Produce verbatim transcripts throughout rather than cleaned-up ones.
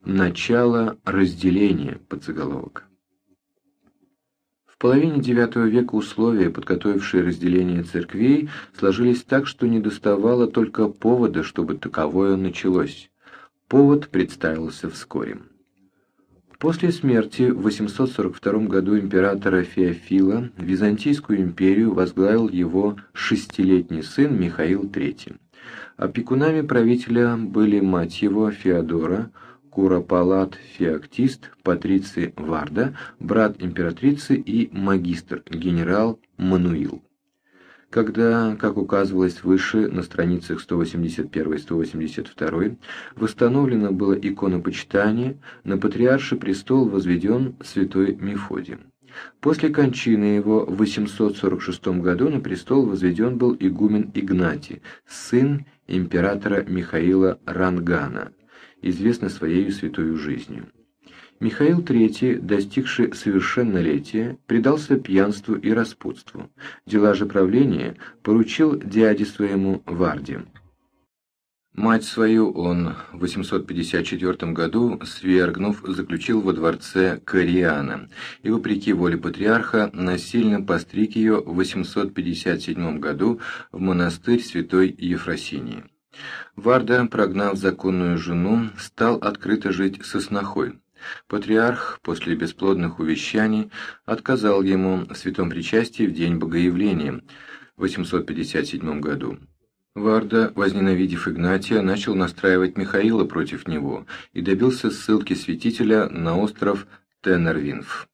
Начало разделения, подзаголовок. В половине девятого века условия, подготовившие разделение церквей, сложились так, что недоставало только повода, чтобы таковое началось. Повод представился вскоре. После смерти в восемьсот сорок втором году императора Феофила Византийскую империю возглавил его шестилетний сын Михаил третий. Опекунами правителя были мать его Феодора, Куропалат Феоктист, Патриций Варда, брат императрицы и магистр, генерал Мануил. Когда, как указывалось выше на страницах сто восемьдесят первой и сто восемьдесят второй, восстановлено было иконопочитание, на патриарший престол возведен святой Мефодий. После кончины его в восемьсот сорок шестом году на престол возведен был игумен Игнатий, сын императора Михаила Рангана, известный своей святою жизнью. Михаил третий, достигший совершеннолетия, предался пьянству и распутству. Дела же правления поручил дяде своему Варде. Мать свою он в восемьсот пятьдесят четвёртом году, свергнув, заключил во дворце Кариана, и, вопреки воле патриарха, насильно постриг ее в восемьсот пятьдесят седьмом году в монастырь святой Ефросинии. Варда, прогнав законную жену, стал открыто жить со снохой. Патриарх после бесплодных увещаний отказал ему в святом причастии в день Богоявления в восемьсот пятьдесят седьмом году. Варда, возненавидев Игнатия, начал настраивать Михаила против него и добился ссылки святителя на остров Тенервинф.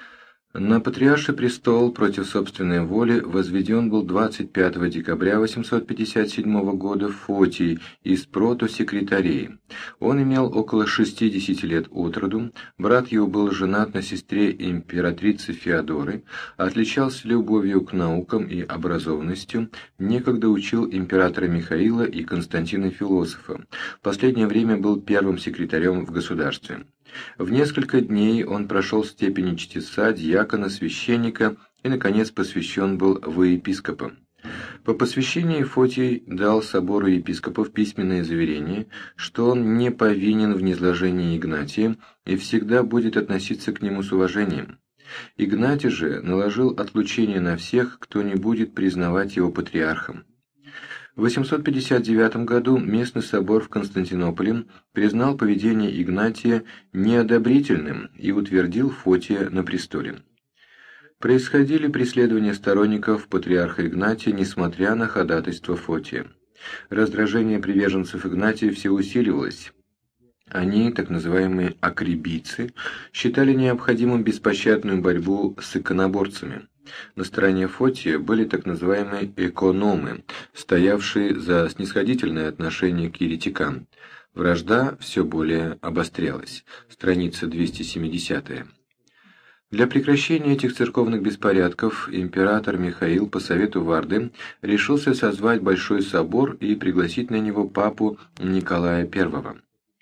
На патриарший престол против собственной воли возведен был двадцать пятого декабря восемьсот пятьдесят седьмого года Фотий из протосекретарей. Он имел около шестидесяти лет от роду, брат его был женат на сестре императрицы Феодоры, отличался любовью к наукам и образованностью, некогда учил императора Михаила и Константина Философа, в последнее время был первым секретарем в государстве. В несколько дней он прошел степени чтеца, диакона, священника и, наконец, посвящен был во епископа. По посвящении Фотий дал собору епископов письменное заверение, что он не повинен в низложении Игнатия и всегда будет относиться к нему с уважением. Игнатий же наложил отлучение на всех, кто не будет признавать его патриархом. В восемьсот пятьдесят девятом году местный собор в Константинополе признал поведение Игнатия неодобрительным и утвердил Фотия на престоле. Происходили преследования сторонников патриарха Игнатия, несмотря на ходатайство Фотия. Раздражение приверженцев Игнатия все усиливалось. Они, так называемые акрибийцы, считали необходимым беспощадную борьбу с иконоборцами. На стороне Фотия были так называемые экономы, стоявшие за снисходительное отношение к еретикам. Вражда все более обострялась. Страница двести семидесятая. Для прекращения этих церковных беспорядков император Михаил по совету Варды решился созвать Большой собор и пригласить на него папу Николая Первого.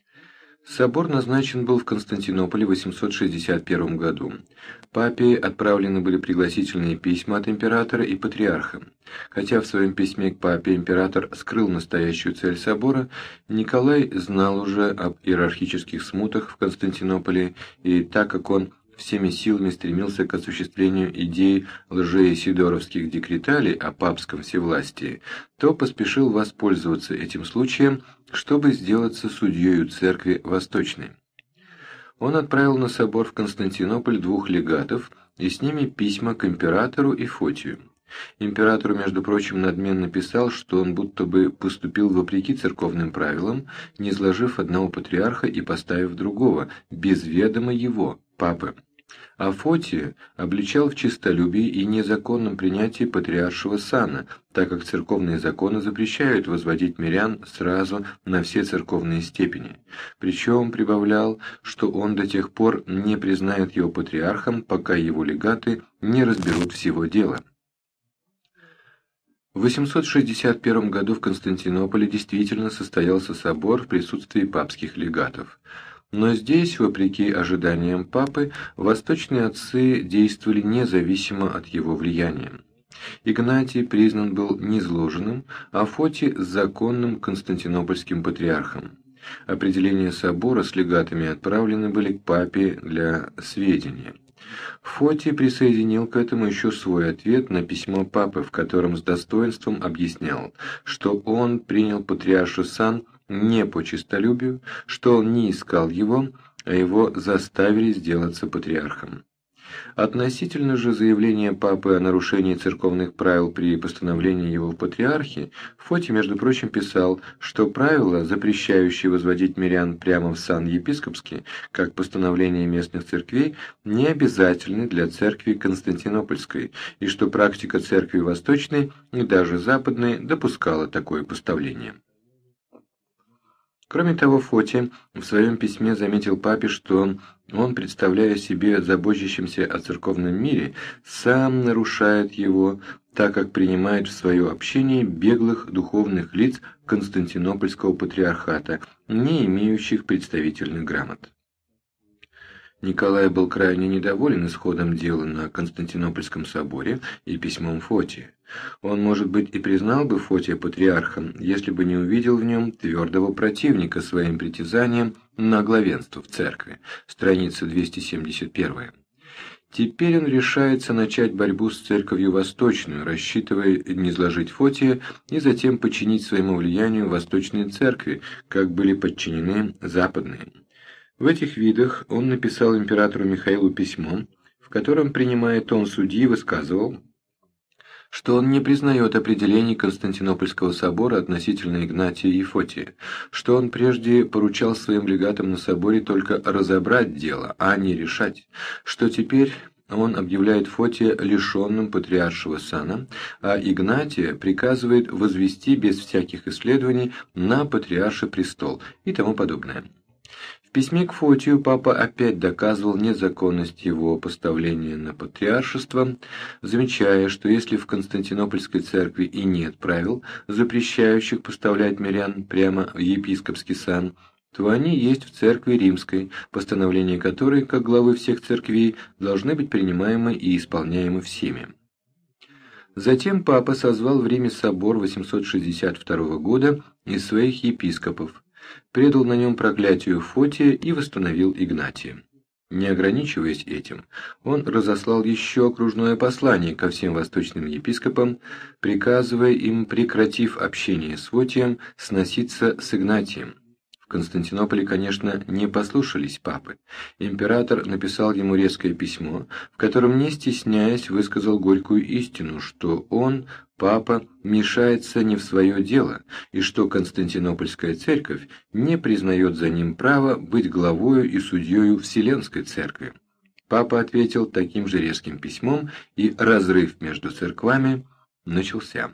Собор назначен был в Константинополе в восемьсот шестьдесят первом году. Папе отправлены были пригласительные письма от императора и патриарха. Хотя в своем письме к папе император скрыл настоящую цель собора, Николай знал уже об иерархических смутах в Константинополе, и так как он всеми силами стремился к осуществлению идей лжеисидоровских декреталей о папском всевластии, то поспешил воспользоваться этим случаем, чтобы сделаться судьею церкви Восточной. Он отправил на собор в Константинополь двух легатов и с ними письма к императору и Фотию. Императору, между прочим, надменно писал, что он будто бы поступил вопреки церковным правилам, не изложив одного патриарха и поставив другого, без ведома его, папы. А Фотия обличал в честолюбии и незаконном принятии патриаршего сана, так как церковные законы запрещают возводить мирян сразу на все церковные степени. Причем прибавлял, что он до тех пор не признает его патриархом, пока его легаты не разберут всего дела. В восемьсот шестьдесят первом году в Константинополе действительно состоялся собор в присутствии папских легатов. Но здесь, вопреки ожиданиям папы, восточные отцы действовали независимо от его влияния. Игнатий признан был низложенным, а Фотий – законным константинопольским патриархом. Определения собора с легатами отправлены были к папе для сведения. Фотий присоединил к этому еще свой ответ на письмо папы, в котором с достоинством объяснял, что он принял патриарший сан не по честолюбию, что он не искал его, а его заставили сделаться патриархом. Относительно же заявления папы о нарушении церковных правил при постановлении его в патриархи, Фотий, между прочим, писал, что правила, запрещающие возводить мирян прямо в сан епископский, как постановление местных церквей, не обязательны для церкви Константинопольской, и что практика церкви Восточной и даже Западной допускала такое поставление. Кроме того, Фотий в своем письме заметил папе, что он, представляя себе заботящимся о церковном мире, сам нарушает его, так как принимает в свое общение беглых духовных лиц Константинопольского патриархата, не имеющих представительных грамот. Николай был крайне недоволен исходом дела на Константинопольском соборе и письмом Фотия. Он, может быть, и признал бы Фотия патриархом, если бы не увидел в нем твердого противника своим притязаниям на главенство в церкви. Страница двести семьдесят первая. Теперь он решается начать борьбу с церковью восточную, рассчитывая низложить Фотия и затем подчинить своему влиянию восточные церкви, как были подчинены западные. В этих видах он написал императору Михаилу письмо, в котором, принимая тон судьи, высказывал, что он не признает определений Константинопольского собора относительно Игнатия и Фотия, что он прежде поручал своим легатам на соборе только разобрать дело, а не решать, что теперь он объявляет Фотия лишенным патриаршего сана, а Игнатия приказывает возвести без всяких исследований на патриарший престол и тому подобное. В письме к Фотию папа опять доказывал незаконность его поставления на патриаршество, замечая, что если в Константинопольской церкви и нет правил, запрещающих поставлять мирян прямо в епископский сан, то они есть в церкви римской, постановления которой, как главы всех церквей, должны быть принимаемы и исполняемы всеми. Затем папа созвал в Риме собор восемьсот шестьдесят второго года из своих епископов, предал на нем проклятию Фотия и восстановил Игнатия. Не ограничиваясь этим, он разослал еще окружное послание ко всем восточным епископам, приказывая им, прекратив общение с Фотием, сноситься с Игнатием. В Константинополе, конечно, не послушались папы. Император написал ему резкое письмо, в котором, не стесняясь, высказал горькую истину, что он, папа, мешается не в свое дело, и что Константинопольская церковь не признает за ним права быть главою и судьею Вселенской церкви. Папа ответил таким же резким письмом, и разрыв между церквами начался.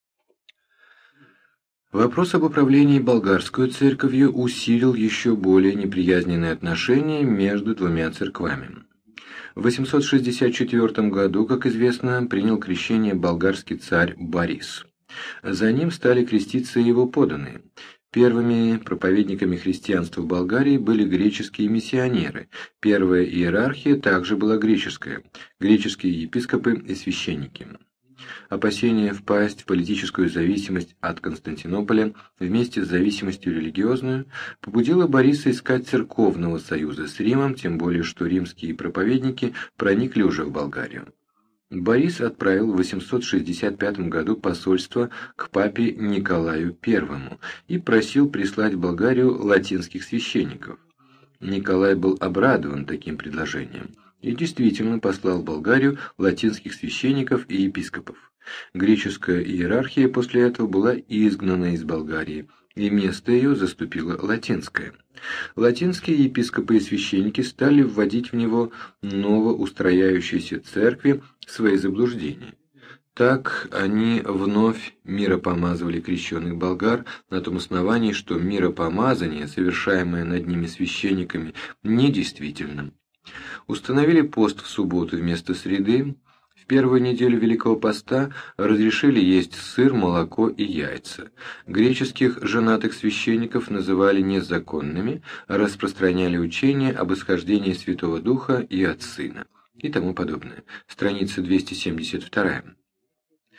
Вопрос об управлении болгарской церковью усилил еще более неприязненные отношения между двумя церквами. В восемьсот шестьдесят четвёртом году, как известно, принял крещение болгарский царь Борис. За ним стали креститься его подданные. Первыми проповедниками христианства в Болгарии были греческие миссионеры. Первая иерархия также была греческая, греческие епископы и священники. Опасение впасть в политическую зависимость от Константинополя вместе с зависимостью религиозную побудило Бориса искать церковного союза с Римом, тем более что римские проповедники проникли уже в Болгарию. Борис отправил в восемьсот шестьдесят пятом году посольство к папе Николаю Первому и просил прислать в Болгарию латинских священников. Николай был обрадован таким предложением и действительно послал в Болгарию латинских священников и епископов. Греческая иерархия после этого была изгнана из Болгарии, и место ее заступила латинская. Латинские епископы и священники стали вводить в него новоустрояющиеся церкви свои заблуждения. Так они вновь миропомазывали крещенных болгар на том основании, что миропомазание, совершаемое над ними священниками, недействительно. Установили пост в субботу вместо среды. В первую неделю Великого Поста разрешили есть сыр, молоко и яйца. Греческих женатых священников называли незаконными, распространяли учение об исхождении Святого Духа и от Сына и тому подобное. Страница двести семьдесят вторая.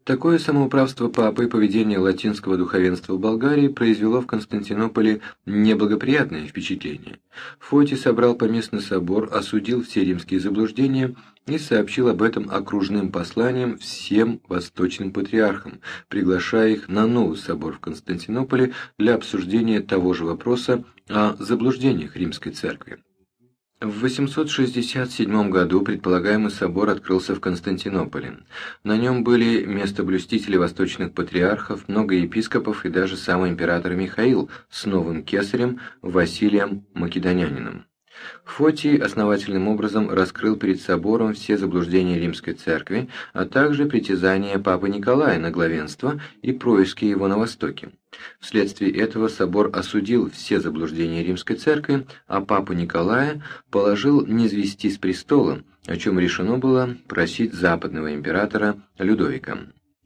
Такое самоуправство папы и поведение латинского духовенства в Болгарии произвело в Константинополе неблагоприятное впечатление. Фотий собрал поместный собор, осудил все римские заблуждения и сообщил об этом окружным посланием всем восточным патриархам, приглашая их на новый собор в Константинополе для обсуждения того же вопроса о заблуждениях римской церкви. В восемьсот шестьдесят седьмом году предполагаемый собор открылся в Константинополе. На нем были местоблюстители восточных патриархов, много епископов и даже сам император Михаил с новым кесарем Василием Македонянином. Фотий основательным образом раскрыл перед собором все заблуждения римской церкви, а также притязания папы Николая на главенство и происки его на Востоке. Вследствие этого собор осудил все заблуждения римской церкви, а папу Николая положил низвести с престола, о чем решено было просить западного императора Людовика.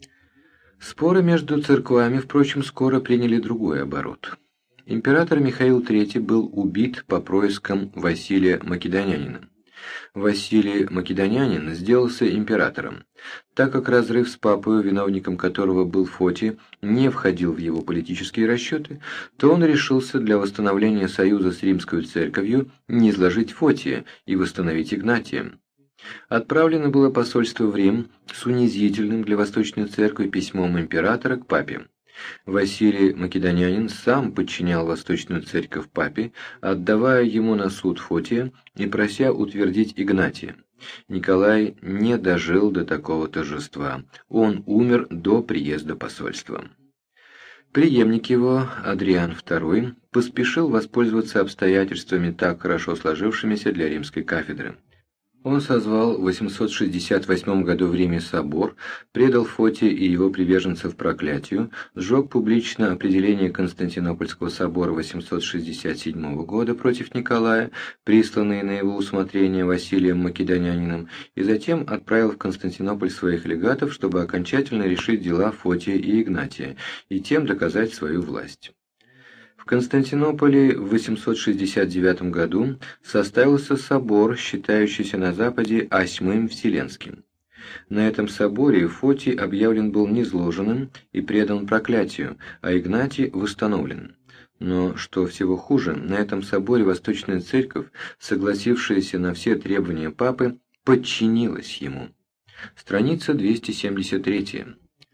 Споры между церквами, впрочем, скоро приняли другой оборот. Император Михаил третий был убит по проискам Василия Македонянина. Василий Македонянин сделался императором. Так как разрыв с папой, виновником которого был Фотий, не входил в его политические расчеты, то он решился для восстановления союза с римской церковью низложить Фотия и восстановить Игнатия. Отправлено было посольство в Рим с унизительным для Восточной Церкви письмом императора к папе. Василий Македонянин сам подчинял Восточную Церковь папе, отдавая ему на суд Фотия и прося утвердить Игнатия. Николай не дожил до такого торжества, он умер до приезда посольства. Преемник его, Адриан второй, поспешил воспользоваться обстоятельствами, так хорошо сложившимися для римской кафедры. Он созвал в восемьсот шестьдесят восьмом году в Риме собор, предал Фотия и его приверженцев проклятию, сжег публично определение Константинопольского собора восемьсот шестьдесят седьмого года против Николая, присланные на его усмотрение Василием Македонянином, и затем отправил в Константинополь своих легатов, чтобы окончательно решить дела Фотия и Игнатия, и тем доказать свою власть. В Константинополе в восемьсот шестьдесят девятом году составился собор, считающийся на Западе Осьмым Вселенским. На этом соборе Фотий объявлен был низложенным и предан проклятию, а Игнатий восстановлен. Но, что всего хуже, на этом соборе Восточная Церковь, согласившаяся на все требования папы, подчинилась ему. Страница двести семьдесят три.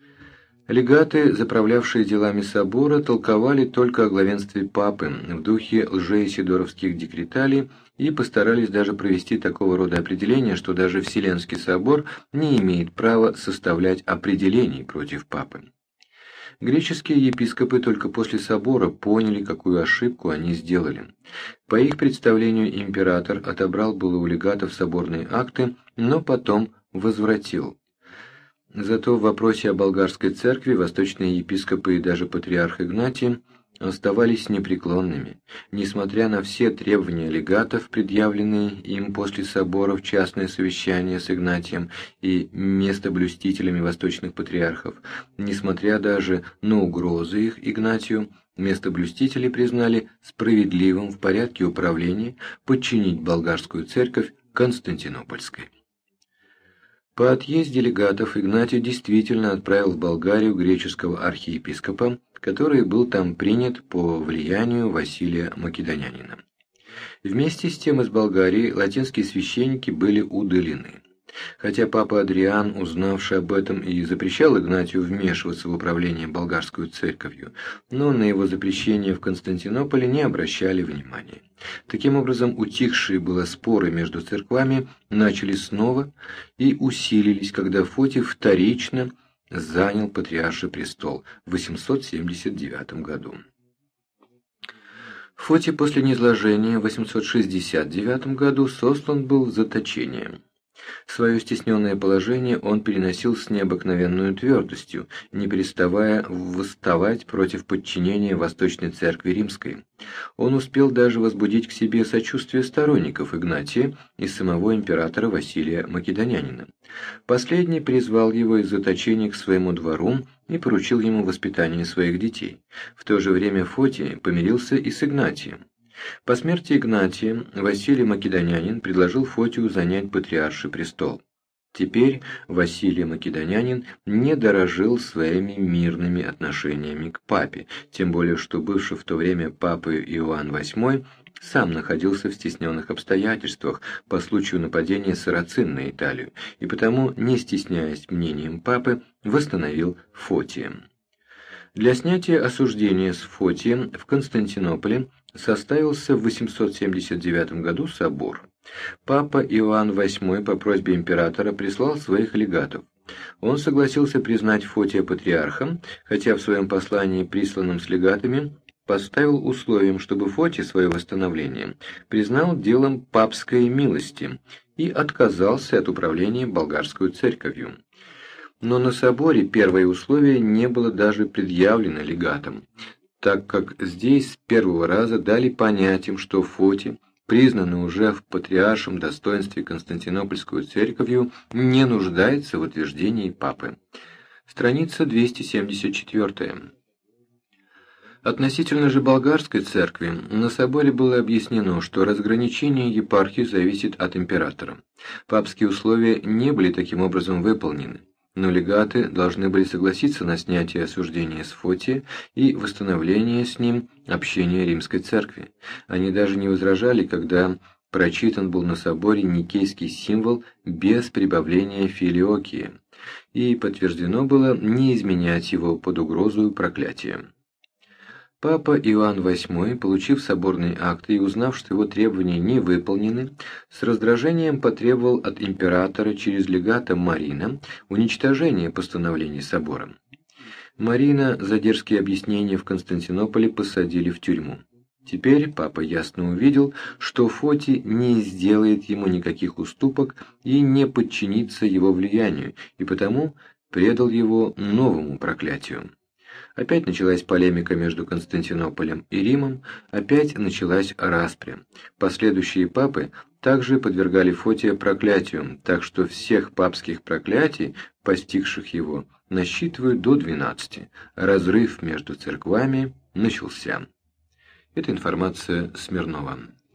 Легаты, заправлявшие делами собора, толковали только о главенстве папы в духе лжеисидоровских декреталей и постарались даже провести такого рода определение, что даже Вселенский собор не имеет права составлять определений против папы. Греческие епископы только после собора поняли, какую ошибку они сделали. По их представлению император отобрал было у легатов соборные акты, но потом возвратил. Зато в вопросе о болгарской церкви восточные епископы и даже патриарх Игнатий оставались непреклонными, несмотря на все требования легатов, предъявленные им после собора в частное совещание с Игнатием и местоблюстителями восточных патриархов, несмотря даже на угрозы их Игнатию, местоблюстители признали справедливым в порядке управления подчинить болгарскую церковь Константинопольской. По отъезде легатов Игнатий действительно отправил в Болгарию греческого архиепископа, который был там принят по влиянию Василия Македонянина. Вместе с тем из Болгарии латинские священники были удалены. Хотя папа Адриан, узнавший об этом, и запрещал Игнатию вмешиваться в управление болгарской церковью, но на его запрещение в Константинополе не обращали внимания. Таким образом, утихшие было споры между церквами начали снова и усилились, когда Фотий вторично занял патриарший престол в восемьсот семьдесят девятом году. Фотий после низложения в восемьсот шестьдесят девятом году сослан был в заточение. Свое стесненное положение он переносил с необыкновенной твердостью, не переставая восставать против подчинения Восточной Церкви Римской. Он успел даже возбудить к себе сочувствие сторонников Игнатия и самого императора Василия Македонянина. Последний призвал его из заточения к своему двору и поручил ему воспитание своих детей. В то же время Фотий помирился и с Игнатием. По смерти Игнатия Василий Македонянин предложил Фотию занять патриарший престол. Теперь Василий Македонянин не дорожил своими мирными отношениями к папе, тем более что бывший в то время папой Иоанн восьмой сам находился в стесненных обстоятельствах по случаю нападения сарацин на Италию, и потому, не стесняясь мнением папы, восстановил Фотия. Для снятия осуждения с Фотием в Константинополе составился в восемьсот семьдесят девятом году собор. Папа Иоанн восьмой по просьбе императора прислал своих легатов. Он согласился признать Фотия патриархом, хотя в своем послании, присланном с легатами, поставил условием, чтобы Фотий свое восстановление признал делом папской милости и отказался от управления болгарскую церковью. Но на соборе первое условие не было даже предъявлено легатам, так как здесь с первого раза дали понять им, что Фотий, признанный уже в патриаршем достоинстве Константинопольскую церковью, не нуждается в утверждении папы. Страница двести семьдесят четыре. Относительно же болгарской церкви, на соборе было объяснено, что разграничение епархии зависит от императора. Папские условия не были таким образом выполнены, но легаты должны были согласиться на снятие осуждения с Фотия и восстановление с ним общения римской церкви. Они даже не возражали, когда прочитан был на соборе никейский символ без прибавления филиокии, и подтверждено было не изменять его под угрозою проклятия. Папа Иоанн восьмой, получив соборные акты и узнав, что его требования не выполнены, с раздражением потребовал от императора через легата Марина уничтожения постановлений собора. Марина за дерзкие объяснения в Константинополе посадили в тюрьму. Теперь папа ясно увидел, что Фотий не сделает ему никаких уступок и не подчинится его влиянию, и потому предал его новому проклятию. Опять началась полемика между Константинополем и Римом, опять началась распря. Последующие папы также подвергали Фотия проклятию, так что всех папских проклятий, постигших его, насчитывают до двенадцати. Разрыв между церквами начался. Это информация Смирнова.